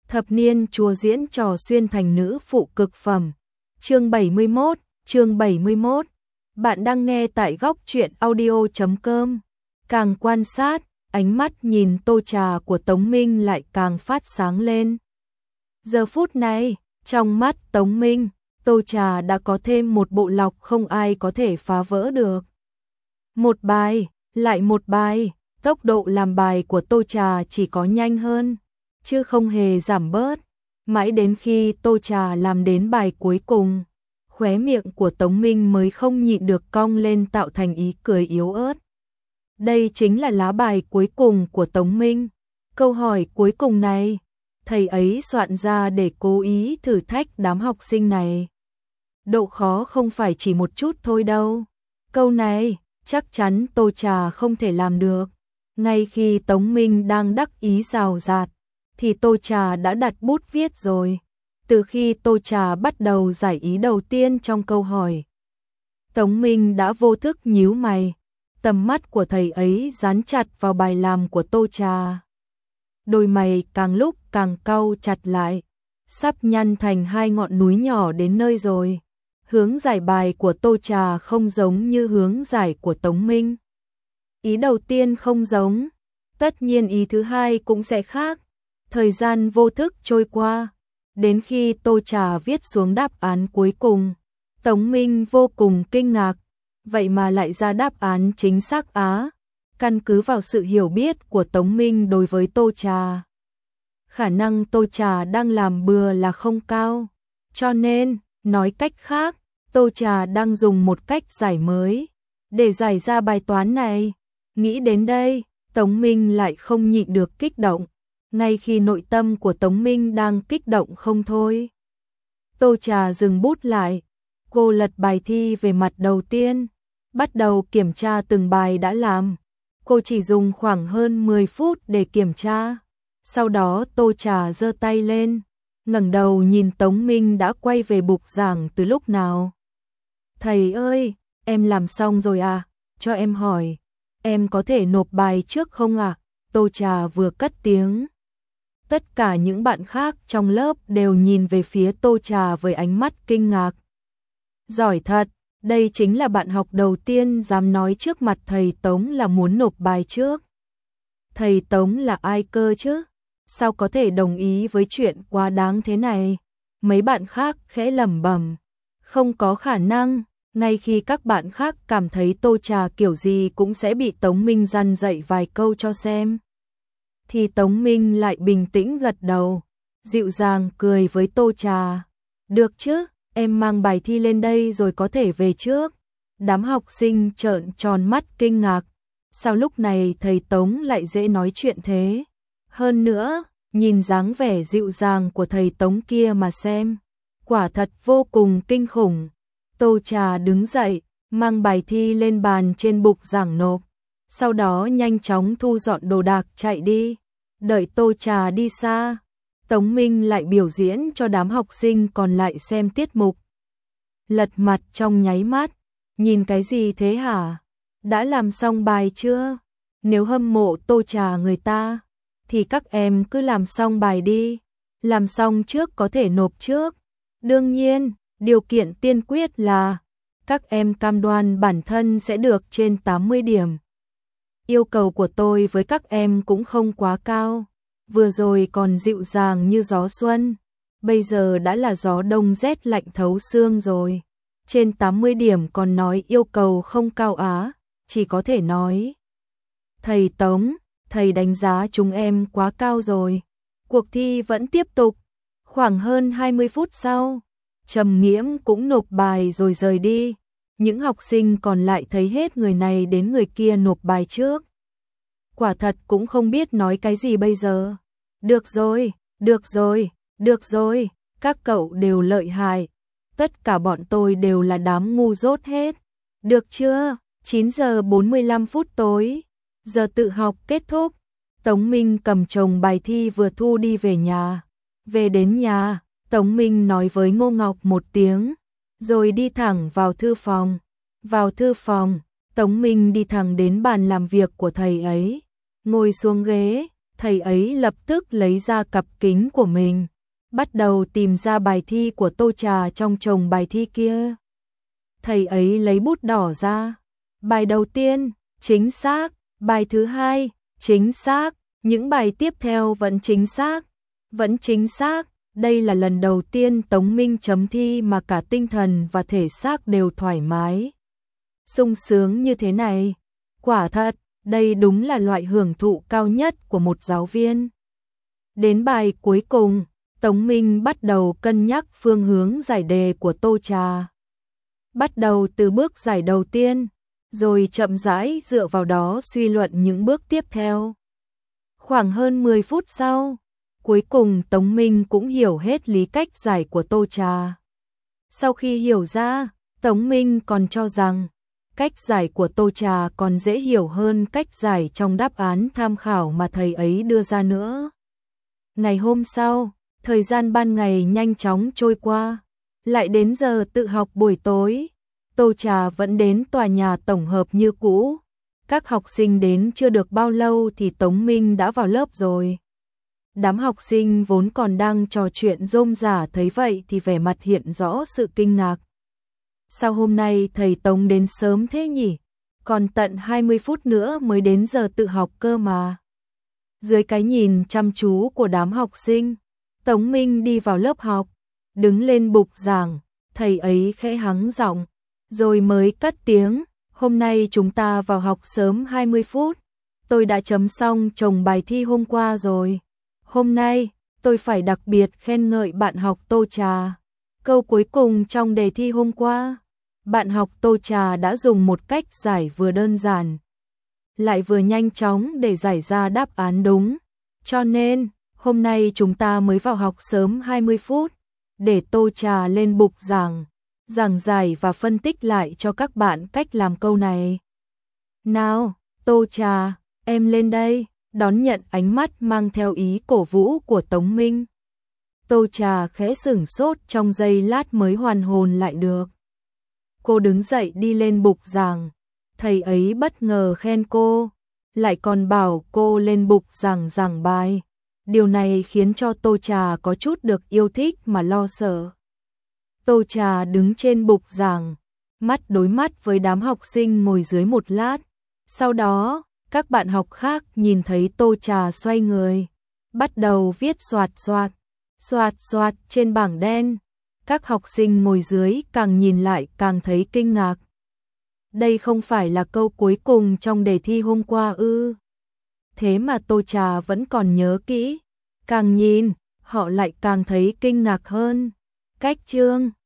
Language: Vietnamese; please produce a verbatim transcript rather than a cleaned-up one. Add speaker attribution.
Speaker 1: Thập niên chùa diễn trò xuyên thành nữ phụ cực phẩm. Chương bảy mươi mốt, chương bảy mươi mốt. Bạn đang nghe tại góc truyện audio chấm com. Càng quan sát, ánh mắt nhìn tô trà của Tống Minh lại càng phát sáng lên. Giờ phút này, trong mắt Tống Minh, tô trà đã có thêm một bộ lọc không ai có thể phá vỡ được. Một bài, lại một bài, tốc độ làm bài của tô trà chỉ có nhanh hơn, chứ không hề giảm bớt. Mãi đến khi tô trà làm đến bài cuối cùng, khóe miệng của Tống Minh mới không nhịn được cong lên tạo thành ý cười yếu ớt. Đây chính là lá bài cuối cùng của Tống Minh. Câu hỏi cuối cùng này, thầy ấy soạn ra để cố ý thử thách đám học sinh này. Độ khó không phải chỉ một chút thôi đâu. Câu này, chắc chắn tô trà không thể làm được. Ngay khi Tống Minh đang đắc ý rào rạt, thì tô trà đã đặt bút viết rồi. Từ khi tô trà bắt đầu giải ý đầu tiên trong câu hỏi, Tống Minh đã vô thức nhíu mày. Tầm mắt của thầy ấy dán chặt vào bài làm của tô trà. Đôi mày càng lúc càng cau chặt lại, sắp nhăn thành hai ngọn núi nhỏ đến nơi rồi. Hướng giải bài của tô trà không giống như hướng giải của Tống Minh. Ý đầu tiên không giống, tất nhiên ý thứ hai cũng sẽ khác. Thời gian vô thức trôi qua, đến khi tô trà viết xuống đáp án cuối cùng, Tống Minh vô cùng kinh ngạc. Vậy mà lại ra đáp án chính xác á. Căn cứ vào sự hiểu biết của Tống Minh đối với tô trà, khả năng tô trà đang làm bừa là không cao. Cho nên, nói cách khác, tô trà đang dùng một cách giải mới để giải ra bài toán này. Nghĩ đến đây, Tống Minh lại không nhịn được kích động. Ngay khi nội tâm của Tống Minh đang kích động không thôi, tô trà dừng bút lại. Cô lật bài thi về mặt đầu tiên, bắt đầu kiểm tra từng bài đã làm. Cô chỉ dùng khoảng hơn mười phút để kiểm tra. Sau đó tô trà giơ tay lên, ngẩng đầu nhìn Tống Minh đã quay về bục giảng từ lúc nào. Thầy ơi, em làm xong rồi à? Cho em hỏi, em có thể nộp bài trước không ạ? À? Tô trà vừa cất tiếng, tất cả những bạn khác trong lớp đều nhìn về phía tô trà với ánh mắt kinh ngạc. Giỏi thật, đây chính là bạn học đầu tiên dám nói trước mặt thầy Tống là muốn nộp bài trước. Thầy Tống là ai cơ chứ? Sao có thể đồng ý với chuyện quá đáng thế này? Mấy bạn khác khẽ lẩm bẩm, không có khả năng. Ngay khi các bạn khác cảm thấy tô trà kiểu gì cũng sẽ bị Tống Minh răn dạy vài câu cho xem, thì Tống Minh lại bình tĩnh gật đầu, dịu dàng cười với tô trà. Được chứ, em mang bài thi lên đây rồi có thể về trước. Đám học sinh trợn tròn mắt kinh ngạc. Sao lúc này thầy Tống lại dễ nói chuyện thế? Hơn nữa, nhìn dáng vẻ dịu dàng của thầy Tống kia mà xem, quả thật vô cùng kinh khủng. Tô trà đứng dậy, mang bài thi lên bàn trên bục giảng nộp. Sau đó nhanh chóng thu dọn đồ đạc chạy đi. Đợi tô trà đi xa, Tống Minh lại biểu diễn cho đám học sinh còn lại xem tiết mục. Lật mặt trong nháy mắt, nhìn cái gì thế hả? Đã làm xong bài chưa? Nếu hâm mộ tô trà người ta, thì các em cứ làm xong bài đi. Làm xong trước có thể nộp trước. Đương nhiên, điều kiện tiên quyết là các em cam đoan bản thân sẽ được trên tám mươi điểm. Yêu cầu của tôi với các em cũng không quá cao. Vừa rồi còn dịu dàng như gió xuân, bây giờ đã là gió đông rét lạnh thấu xương rồi. Trên tám mươi điểm còn nói yêu cầu không cao á, chỉ có thể nói thầy Tống, thầy đánh giá chúng em quá cao rồi. Cuộc thi vẫn tiếp tục. Khoảng hơn hai mươi phút sau, Trầm Nghiễm cũng nộp bài rồi rời đi. Những học sinh còn lại thấy hết người này đến người kia nộp bài trước. Quả thật cũng không biết nói cái gì bây giờ. Được rồi, được rồi, được rồi, các cậu đều lợi hại. Tất cả bọn tôi đều là đám ngu dốt hết. Được chưa? chín giờ bốn mươi lăm phút tối. Giờ tự học kết thúc. Tống Minh cầm chồng bài thi vừa thu đi về nhà. Về đến nhà, Tống Minh nói với Ngô Ngọc một tiếng, rồi đi thẳng vào thư phòng. Vào thư phòng, Tống Minh đi thẳng đến bàn làm việc của thầy ấy. Ngồi xuống ghế, thầy ấy lập tức lấy ra cặp kính của mình, bắt đầu tìm ra bài thi của Tô Trà trong chồng bài thi kia. Thầy ấy lấy bút đỏ ra. Bài đầu tiên, chính xác. Bài thứ hai, chính xác. Những bài tiếp theo vẫn chính xác. Vẫn chính xác. Đây là lần đầu tiên Tống Minh chấm thi mà cả tinh thần và thể xác đều thoải mái, sung sướng như thế này. Quả thật, đây đúng là loại hưởng thụ cao nhất của một giáo viên. Đến bài cuối cùng, Tống Minh bắt đầu cân nhắc phương hướng giải đề của Tô Trà. Bắt đầu từ bước giải đầu tiên, rồi chậm rãi dựa vào đó suy luận những bước tiếp theo. Khoảng hơn mười phút sau, cuối cùng Tống Minh cũng hiểu hết lý cách giải của Tô Trà. Sau khi hiểu ra, Tống Minh còn cho rằng cách giải của Tô Trà còn dễ hiểu hơn cách giải trong đáp án tham khảo mà thầy ấy đưa ra nữa. Ngày hôm sau, thời gian ban ngày nhanh chóng trôi qua, lại đến giờ tự học buổi tối. Tô Trà vẫn đến tòa nhà tổng hợp như cũ. Các học sinh đến chưa được bao lâu thì Tống Minh đã vào lớp rồi. Đám học sinh vốn còn đang trò chuyện rôm rả thấy vậy thì vẻ mặt hiện rõ sự kinh ngạc. Sao hôm nay thầy Tống đến sớm thế nhỉ? Còn tận hai mươi phút nữa mới đến giờ tự học cơ mà. Dưới cái nhìn chăm chú của đám học sinh, Tống Minh đi vào lớp học, đứng lên bục giảng, thầy ấy khẽ hắng giọng, rồi mới cất tiếng, hôm nay chúng ta vào học sớm hai mươi phút, tôi đã chấm xong chồng bài thi hôm qua rồi. Hôm nay, tôi phải đặc biệt khen ngợi bạn học Tô Trà. Câu cuối cùng trong đề thi hôm qua, bạn học Tô Trà đã dùng một cách giải vừa đơn giản, lại vừa nhanh chóng để giải ra đáp án đúng. Cho nên, hôm nay chúng ta mới vào học sớm hai mươi phút, để Tô Trà lên bục giảng, giảng giải và phân tích lại cho các bạn cách làm câu này. Nào, Tô Trà, em lên đây, đón nhận ánh mắt mang theo ý cổ vũ của Tống Minh. Tô Trà khẽ sửng sốt trong giây lát mới hoàn hồn lại được. Cô đứng dậy đi lên bục giảng, thầy ấy bất ngờ khen cô, lại còn bảo cô lên bục giảng giảng bài. Điều này khiến cho Tô Trà có chút được yêu thích mà lo sợ. Tô Trà đứng trên bục giảng, mắt đối mắt với đám học sinh ngồi dưới một lát. Sau đó, các bạn học khác nhìn thấy Tô Trà xoay người, bắt đầu viết xoạt xoạt, xoạt xoạt trên bảng đen. Các học sinh ngồi dưới càng nhìn lại càng thấy kinh ngạc. Đây không phải là câu cuối cùng trong đề thi hôm qua ư? Thế mà Tô Trà vẫn còn nhớ kỹ. Càng nhìn, họ lại càng thấy kinh ngạc hơn. Cách chương